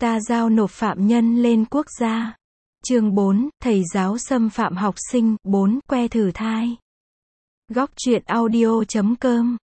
Ta giao nộp phạm nhân lên quốc gia. Chương 4, thầy giáo xâm phạm học sinh. 4, que thử thai. Góc truyện audio.com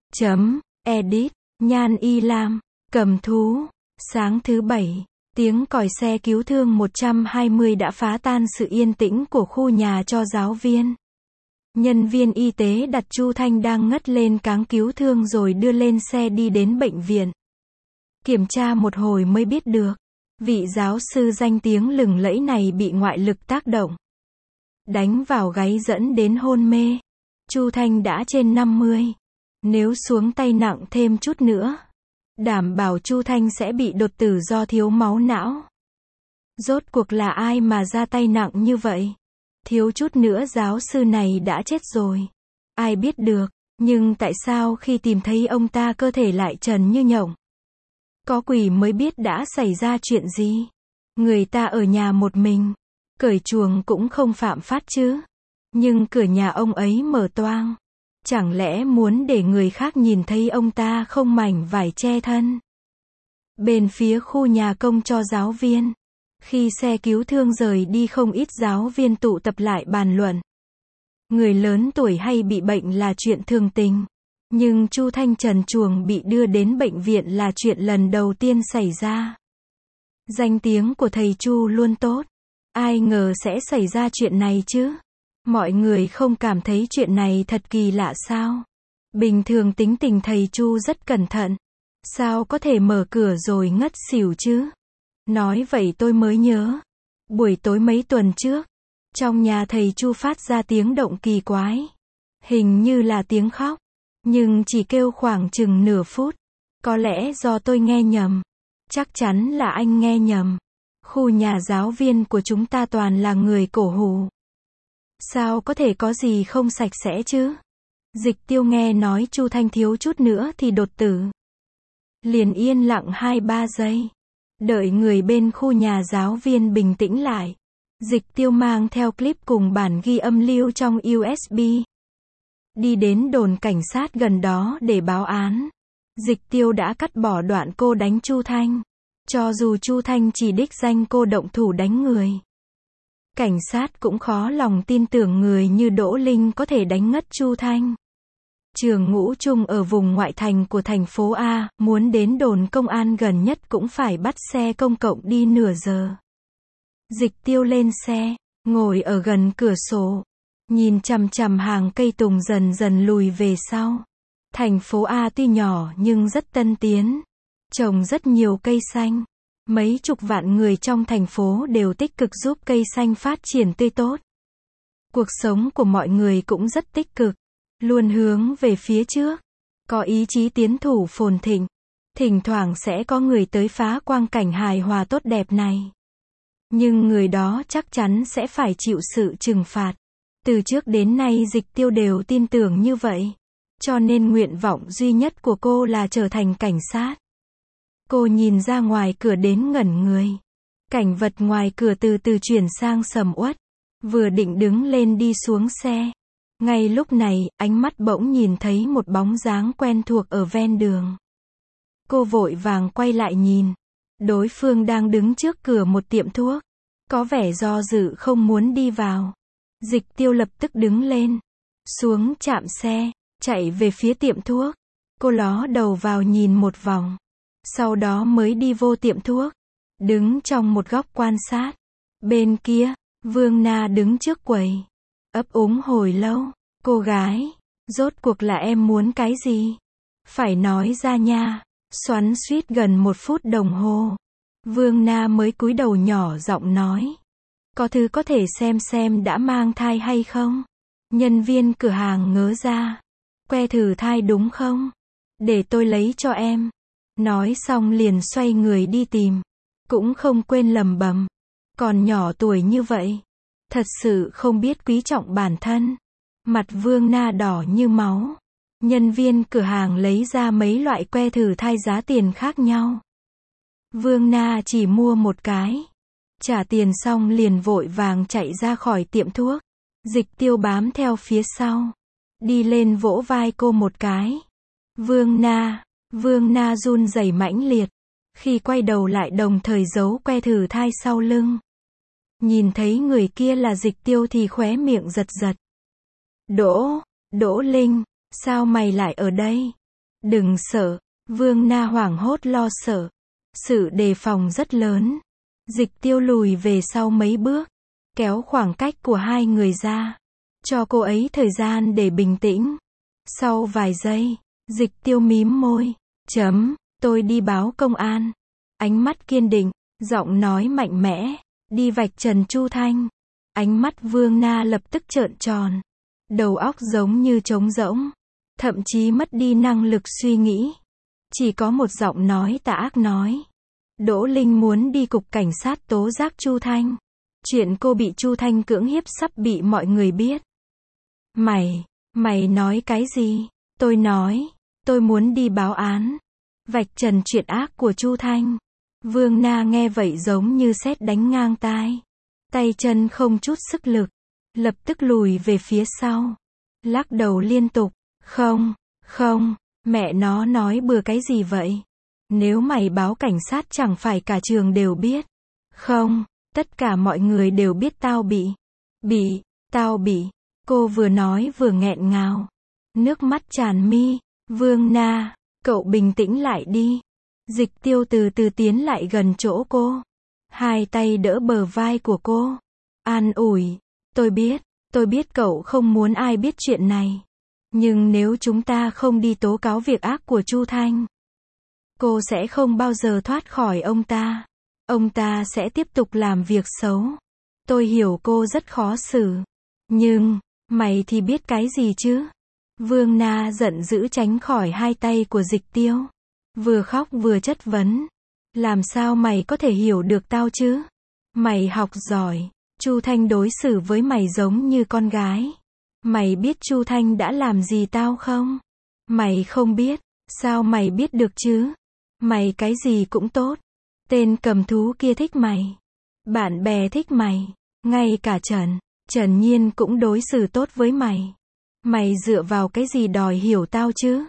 .edit, Nhan Y Lam, cầm thú. Sáng thứ Bảy, tiếng còi xe cứu thương 120 đã phá tan sự yên tĩnh của khu nhà cho giáo viên. Nhân viên y tế đặt Chu Thanh đang ngất lên cáng cứu thương rồi đưa lên xe đi đến bệnh viện. Kiểm tra một hồi mới biết được, vị giáo sư danh tiếng lừng lẫy này bị ngoại lực tác động, đánh vào gáy dẫn đến hôn mê. Chu Thanh đã trên 50. Nếu xuống tay nặng thêm chút nữa, đảm bảo Chu Thanh sẽ bị đột tử do thiếu máu não. Rốt cuộc là ai mà ra tay nặng như vậy? Thiếu chút nữa giáo sư này đã chết rồi. Ai biết được, nhưng tại sao khi tìm thấy ông ta cơ thể lại trần như nhộng? Có quỷ mới biết đã xảy ra chuyện gì. Người ta ở nhà một mình, cởi chuồng cũng không phạm pháp chứ. Nhưng cửa nhà ông ấy mở toang. Chẳng lẽ muốn để người khác nhìn thấy ông ta không mảnh vải che thân? Bên phía khu nhà công cho giáo viên, khi xe cứu thương rời đi không ít giáo viên tụ tập lại bàn luận. Người lớn tuổi hay bị bệnh là chuyện thường tình. Nhưng Chu Thanh trần truồng bị đưa đến bệnh viện là chuyện lần đầu tiên xảy ra. Danh tiếng của thầy Chu luôn tốt. Ai ngờ sẽ xảy ra chuyện này chứ? Mọi người không cảm thấy chuyện này thật kỳ lạ sao? Bình thường tính tình thầy Chu rất cẩn thận. Sao có thể mở cửa rồi ngất xỉu chứ? Nói vậy tôi mới nhớ. Buổi tối mấy tuần trước, trong nhà thầy Chu phát ra tiếng động kỳ quái. Hình như là tiếng khóc. Nhưng chỉ kêu khoảng chừng nửa phút. Có lẽ do tôi nghe nhầm. Chắc chắn là anh nghe nhầm. Khu nhà giáo viên của chúng ta toàn là người cổ hủ. Sao có thể có gì không sạch sẽ chứ? Dịch Tiêu nghe nói Chu Thanh thiếu chút nữa thì đột tử. Liền yên lặng 2-3 giây. Đợi người bên khu nhà giáo viên bình tĩnh lại. Dịch Tiêu mang theo clip cùng bản ghi âm lưu trong USB. Đi đến đồn cảnh sát gần đó để báo án. Dịch Tiêu đã cắt bỏ đoạn cô đánh Chu Thanh. Cho dù Chu Thanh chỉ đích danh cô động thủ đánh người. Cảnh sát cũng khó lòng tin tưởng người như Đỗ Linh có thể đánh ngất Chu Thanh. Trường Ngũ Trung ở vùng ngoại thành của thành phố A, muốn đến đồn công an gần nhất cũng phải bắt xe công cộng đi nửa giờ. Dịch Tiêu lên xe, ngồi ở gần cửa sổ, nhìn chằm chằm hàng cây tùng dần dần lùi về sau. Thành phố A tuy nhỏ nhưng rất tân tiến, trồng rất nhiều cây xanh. Mấy chục vạn người trong thành phố đều tích cực giúp cây xanh phát triển tươi tốt. Cuộc sống của mọi người cũng rất tích cực, luôn hướng về phía trước, có ý chí tiến thủ phồn thịnh. Thỉnh thoảng sẽ có người tới phá quang cảnh hài hòa tốt đẹp này. Nhưng người đó chắc chắn sẽ phải chịu sự trừng phạt. Từ trước đến nay Dịch Tiêu đều tin tưởng như vậy. Cho nên nguyện vọng duy nhất của cô là trở thành cảnh sát. Cô nhìn ra ngoài cửa đến ngẩn người. Cảnh vật ngoài cửa từ từ chuyển sang sầm uất. Vừa định đứng lên đi xuống xe. Ngay lúc này, ánh mắt bỗng nhìn thấy một bóng dáng quen thuộc ở ven đường. Cô vội vàng quay lại nhìn. Đối phương đang đứng trước cửa một tiệm thuốc. Có vẻ do dự không muốn đi vào. Dịch Tiêu lập tức đứng lên. Xuống trạm xe, chạy về phía tiệm thuốc. Cô ló đầu vào nhìn một vòng. Sau đó mới đi vô tiệm thuốc. Đứng trong một góc quan sát. Bên kia, Vương Na đứng trước quầy. Ấp úng hồi lâu. Cô gái, rốt cuộc là em muốn cái gì? Phải nói ra nha. Xoắn xuýt gần 1 phút đồng hồ. Vương Na mới cúi đầu nhỏ giọng nói. Có thứ có thể xem đã mang thai hay không? Nhân viên cửa hàng ngớ ra. Que thử thai đúng không? Để tôi lấy cho em. Nói xong liền xoay người đi tìm. Cũng không quên lẩm bẩm. Còn nhỏ tuổi như vậy. Thật sự không biết quý trọng bản thân. Mặt Vương Na đỏ như máu. Nhân viên cửa hàng lấy ra mấy loại que thử thai giá tiền khác nhau. Vương Na chỉ mua một cái. Trả tiền xong liền vội vàng chạy ra khỏi tiệm thuốc. Dịch Tiêu bám theo phía sau. Đi lên vỗ vai cô một cái. Vương Na run rẩy mãnh liệt. Khi quay đầu lại đồng thời giấu que thử thai sau lưng. Nhìn thấy người kia là Dịch Tiêu thì khóe miệng giật giật. Đỗ Linh, sao mày lại ở đây? Đừng sợ, Vương Na hoảng hốt lo sợ. Sự đề phòng rất lớn. Dịch Tiêu lùi về sau mấy bước, kéo khoảng cách của hai người ra, cho cô ấy thời gian để bình tĩnh. Sau vài giây, Dịch Tiêu mím môi, tôi đi báo công an. Ánh mắt kiên định, giọng nói mạnh mẽ, đi vạch trần Chu Thanh. Ánh mắt Vương Na lập tức trợn tròn, đầu óc giống như trống rỗng, thậm chí mất đi năng lực suy nghĩ. Chỉ có một giọng nói tà ác nói. Đỗ Linh muốn đi cục cảnh sát tố giác Chu Thanh. Chuyện cô bị Chu Thanh cưỡng hiếp sắp bị mọi người biết. Mày nói cái gì? Tôi nói, tôi muốn đi báo án. Vạch trần chuyện ác của Chu Thanh. Vương Na nghe vậy giống như sét đánh ngang tai. Tay chân không chút sức lực. Lập tức lùi về phía sau. Lắc đầu liên tục. Không, mẹ nó nói bừa cái gì vậy? Nếu mày báo cảnh sát chẳng phải cả trường đều biết. Không, tất cả mọi người đều biết tao tao bị. Cô vừa nói vừa nghẹn ngào. Nước mắt tràn mi. Vương Na, cậu bình tĩnh lại đi. Dịch Tiêu từ từ tiến lại gần chỗ cô. Hai tay đỡ bờ vai của cô. An ủi. Tôi biết cậu không muốn ai biết chuyện này. Nhưng nếu chúng ta không đi tố cáo việc ác của Chu Thanh, cô sẽ không bao giờ thoát khỏi ông ta. Ông ta sẽ tiếp tục làm việc xấu. Tôi hiểu cô rất khó xử. Nhưng, mày thì biết cái gì chứ? Vương Na giận dữ tránh khỏi hai tay của Dịch Tiêu. Vừa khóc vừa chất vấn. Làm sao mày có thể hiểu được tao chứ? Mày học giỏi. Chu Thanh đối xử với mày giống như con gái. Mày biết Chu Thanh đã làm gì tao không? Mày không biết. Sao mày biết được chứ? Mày cái gì cũng tốt. Tên cầm thú kia thích mày. Bạn bè thích mày. Ngay cả Trần Nhiên cũng đối xử tốt với mày. Mày dựa vào cái gì đòi hiểu tao chứ?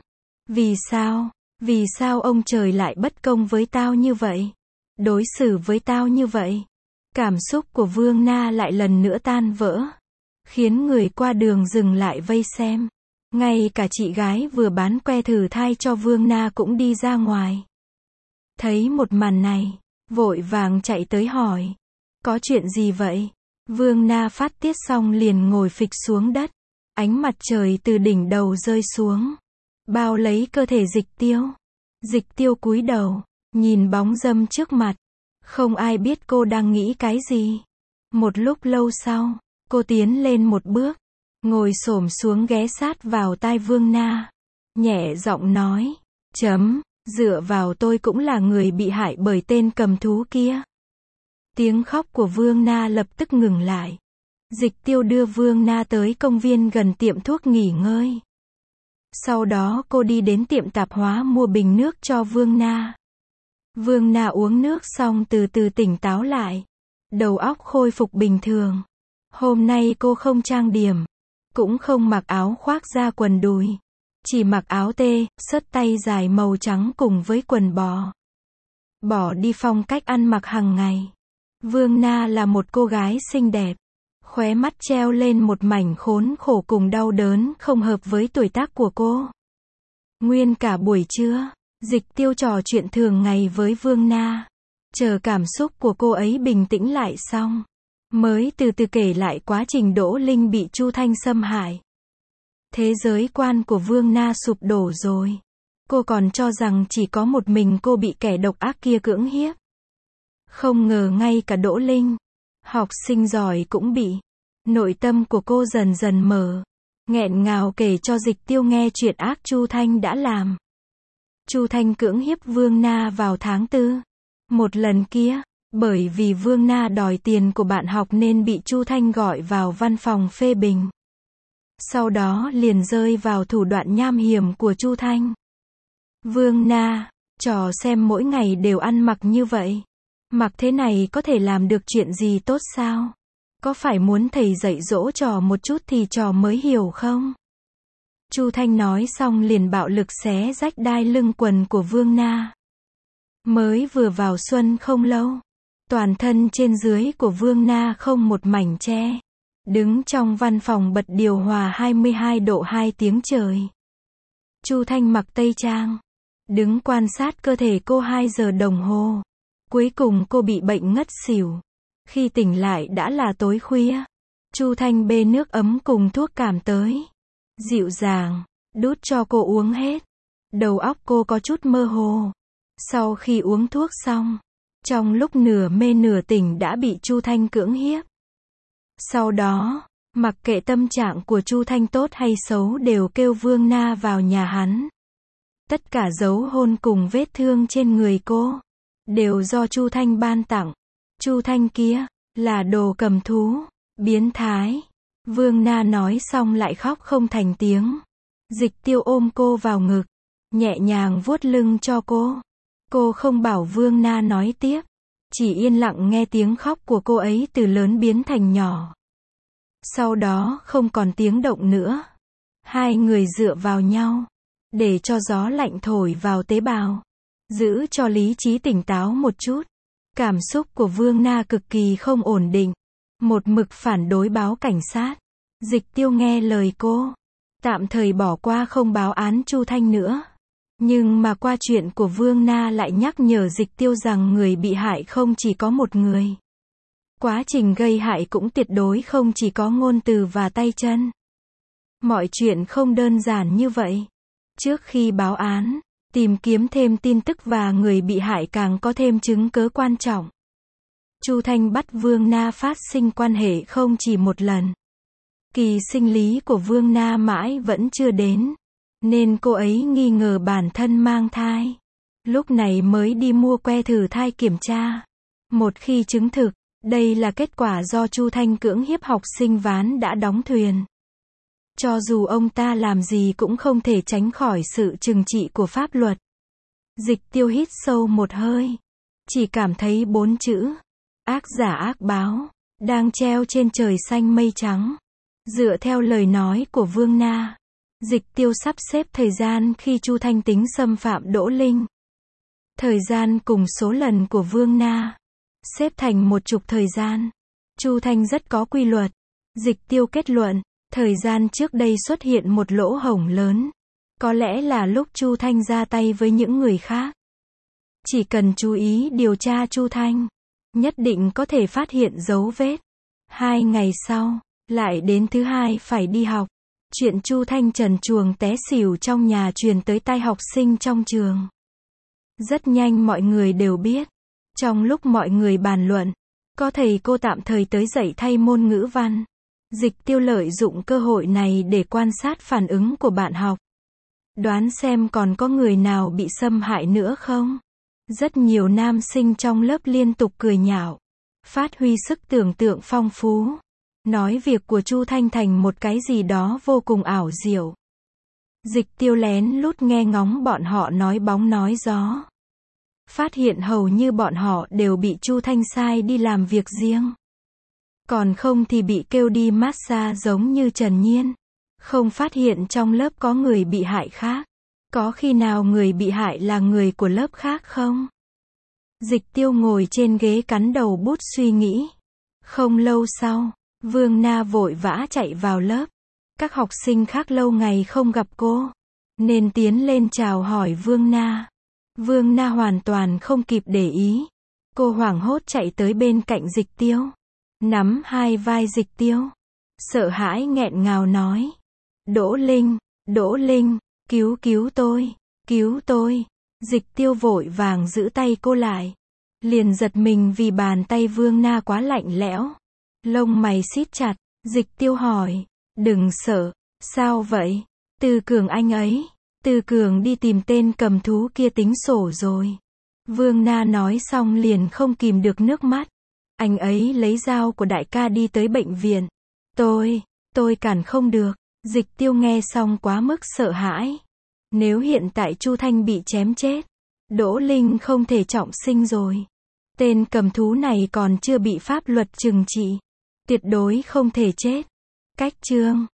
Vì sao ông trời lại bất công với tao như vậy? Đối xử với tao như vậy? Cảm xúc của Vương Na lại lần nữa tan vỡ. Khiến người qua đường dừng lại vây xem. Ngay cả chị gái vừa bán que thử thai cho Vương Na cũng đi ra ngoài. Thấy một màn này, vội vàng chạy tới hỏi. Có chuyện gì vậy? Vương Na phát tiết xong liền ngồi phịch xuống đất. Ánh mặt trời từ đỉnh đầu rơi xuống, bao lấy cơ thể Dịch Tiêu. Dịch Tiêu cúi đầu, nhìn bóng dâm trước mặt. Không ai biết cô đang nghĩ cái gì. Một lúc lâu sau, cô tiến lên một bước, ngồi xổm xuống ghé sát vào tai Vương Na. Nhẹ giọng nói, dựa vào tôi cũng là người bị hại bởi tên cầm thú kia. Tiếng khóc của Vương Na lập tức ngừng lại. Dịch Tiêu đưa Vương Na tới công viên gần tiệm thuốc nghỉ ngơi. Sau đó cô đi đến tiệm tạp hóa mua bình nước cho Vương Na. Vương Na uống nước xong từ từ tỉnh táo lại. Đầu óc khôi phục bình thường. Hôm nay cô không trang điểm. Cũng không mặc áo khoác da quần đùi. Chỉ mặc áo tê, xớt tay dài màu trắng cùng với quần bò. Bỏ đi phong cách ăn mặc hàng ngày. Vương Na là một cô gái xinh đẹp. Khóe mắt treo lên một mảnh khốn khổ cùng đau đớn không hợp với tuổi tác của cô. Nguyên cả buổi trưa, Dịch Tiêu trò chuyện thường ngày với Vương Na. Chờ cảm xúc của cô ấy bình tĩnh lại xong, mới từ từ kể lại quá trình Đỗ Linh bị Chu Thanh xâm hại. Thế giới quan của Vương Na sụp đổ rồi. Cô còn cho rằng chỉ có một mình cô bị kẻ độc ác kia cưỡng hiếp. Không ngờ ngay cả Đỗ Linh, học sinh giỏi cũng bị. Nội tâm của cô dần dần mở, nghẹn ngào kể cho Dịch Tiêu nghe chuyện ác Chu Thanh đã làm. Chu Thanh cưỡng hiếp Vương Na vào tháng 4. Một lần kia, bởi vì Vương Na đòi tiền của bạn học nên bị Chu Thanh gọi vào văn phòng phê bình. Sau đó liền rơi vào thủ đoạn nham hiểm của Chu Thanh. Vương Na, trò xem mỗi ngày đều ăn mặc như vậy. Mặc thế này có thể làm được chuyện gì tốt sao? Có phải muốn thầy dạy dỗ trò một chút thì trò mới hiểu không? Chu Thanh nói xong liền bạo lực xé rách đai lưng quần của Vương Na. Mới vừa vào xuân không lâu, toàn thân trên dưới của Vương Na không một mảnh che. Đứng trong văn phòng bật điều hòa 22 độ 2 tiếng trời. Chu Thanh mặc tây trang, đứng quan sát cơ thể cô 2 giờ đồng hồ. Cuối cùng cô bị bệnh ngất xỉu. Khi tỉnh lại đã là tối khuya. Chu Thanh bê nước ấm cùng thuốc cảm tới. Dịu dàng, đút cho cô uống hết. Đầu óc cô có chút mơ hồ. Sau khi uống thuốc xong, trong lúc nửa mê nửa tỉnh đã bị Chu Thanh cưỡng hiếp. Sau đó, mặc kệ tâm trạng của Chu Thanh tốt hay xấu đều kêu Vương Na vào nhà hắn. Tất cả dấu hôn cùng vết thương trên người cô đều do Chu Thanh ban tặng. Chu Thanh kia là đồ cầm thú, biến thái. Vương Na nói xong lại khóc không thành tiếng. Dịch Tiêu ôm cô vào ngực, nhẹ nhàng vuốt lưng cho cô. Cô không bảo Vương Na nói tiếp, chỉ yên lặng nghe tiếng khóc của cô ấy từ lớn biến thành nhỏ. Sau đó không còn tiếng động nữa. Hai người dựa vào nhau, để cho gió lạnh thổi vào tế bào, giữ cho lý trí tỉnh táo một chút. Cảm xúc của Vương Na cực kỳ không ổn định, một mực phản đối báo cảnh sát. Dịch Tiêu nghe lời cô, tạm thời bỏ qua không báo án Chu Thanh nữa. Nhưng mà qua chuyện của Vương Na lại nhắc nhở Dịch Tiêu rằng người bị hại không chỉ có một người. Quá trình gây hại cũng tuyệt đối không chỉ có ngôn từ và tay chân. Mọi chuyện không đơn giản như vậy. Trước khi báo án, tìm kiếm thêm tin tức và người bị hại càng có thêm chứng cứ quan trọng. Chu Thanh bắt Vương Na phát sinh quan hệ không chỉ một lần. Kỳ sinh lý của Vương Na mãi vẫn chưa đến, nên cô ấy nghi ngờ bản thân mang thai. Lúc này mới đi mua que thử thai kiểm tra. Một khi chứng thực, đây là kết quả do Chu Thanh cưỡng hiếp học sinh ván đã đóng thuyền. Cho dù ông ta làm gì cũng không thể tránh khỏi sự trừng trị của pháp luật. Dịch Tiêu hít sâu một hơi, chỉ cảm thấy 4 chữ: ác giả ác báo, đang treo trên trời xanh mây trắng. Dựa theo lời nói của Vương Na, Dịch Tiêu sắp xếp thời gian khi Chu Thanh tính xâm phạm Đỗ Linh. Thời gian cùng số lần của Vương Na xếp thành một chục thời gian. Chu Thanh rất có quy luật. Dịch Tiêu kết luận, thời gian trước đây xuất hiện một lỗ hổng lớn. Có lẽ là lúc Chu Thanh ra tay với những người khác. Chỉ cần chú ý điều tra Chu Thanh, nhất định có thể phát hiện dấu vết. 2 ngày sau, lại đến thứ hai phải đi học. Chuyện Chu Thanh trần truồng té xỉu trong nhà truyền tới tai học sinh trong trường. Rất nhanh mọi người đều biết. Trong lúc mọi người bàn luận, có thầy cô tạm thời tới dạy thay môn ngữ văn. Dịch Tiêu lợi dụng cơ hội này để quan sát phản ứng của bạn học. Đoán xem còn có người nào bị xâm hại nữa không? Rất nhiều nam sinh trong lớp liên tục cười nhạo, phát huy sức tưởng tượng phong phú, nói việc của Chu Thanh thành một cái gì đó vô cùng ảo diệu. Dịch Tiêu lén lút nghe ngóng bọn họ nói bóng nói gió. Phát hiện hầu như bọn họ đều bị Chu Thanh sai đi làm việc riêng. Còn không thì bị kêu đi massage giống như Trần Nhiên. Không phát hiện trong lớp có người bị hại khác. Có khi nào người bị hại là người của lớp khác không? Dịch Tiêu ngồi trên ghế cắn đầu bút suy nghĩ. Không lâu sau, Vương Na vội vã chạy vào lớp. Các học sinh khác lâu ngày không gặp cô, nên tiến lên chào hỏi Vương Na. Vương Na hoàn toàn không kịp để ý. Cô hoảng hốt chạy tới bên cạnh Dịch Tiêu, nắm hai vai Dịch Tiêu, sợ hãi nghẹn ngào nói: Đỗ Linh, cứu tôi, cứu tôi. Dịch Tiêu vội vàng giữ tay cô lại. Liền giật mình vì bàn tay Vương Na quá lạnh lẽo. Lông mày siết chặt, Dịch Tiêu hỏi: đừng sợ, sao vậy? Từ Cường anh ấy. Từ Cường đi tìm tên cầm thú kia tính sổ rồi. Vương Na nói xong liền không kìm được nước mắt. Anh ấy lấy dao của đại ca đi tới bệnh viện. Tôi cản không được. Dịch Tiêu nghe xong quá mức sợ hãi. Nếu hiện tại Chu Thanh bị chém chết, Đỗ Linh không thể trọng sinh rồi. Tên cầm thú này còn chưa bị pháp luật trừng trị, tuyệt đối không thể chết. Cách chương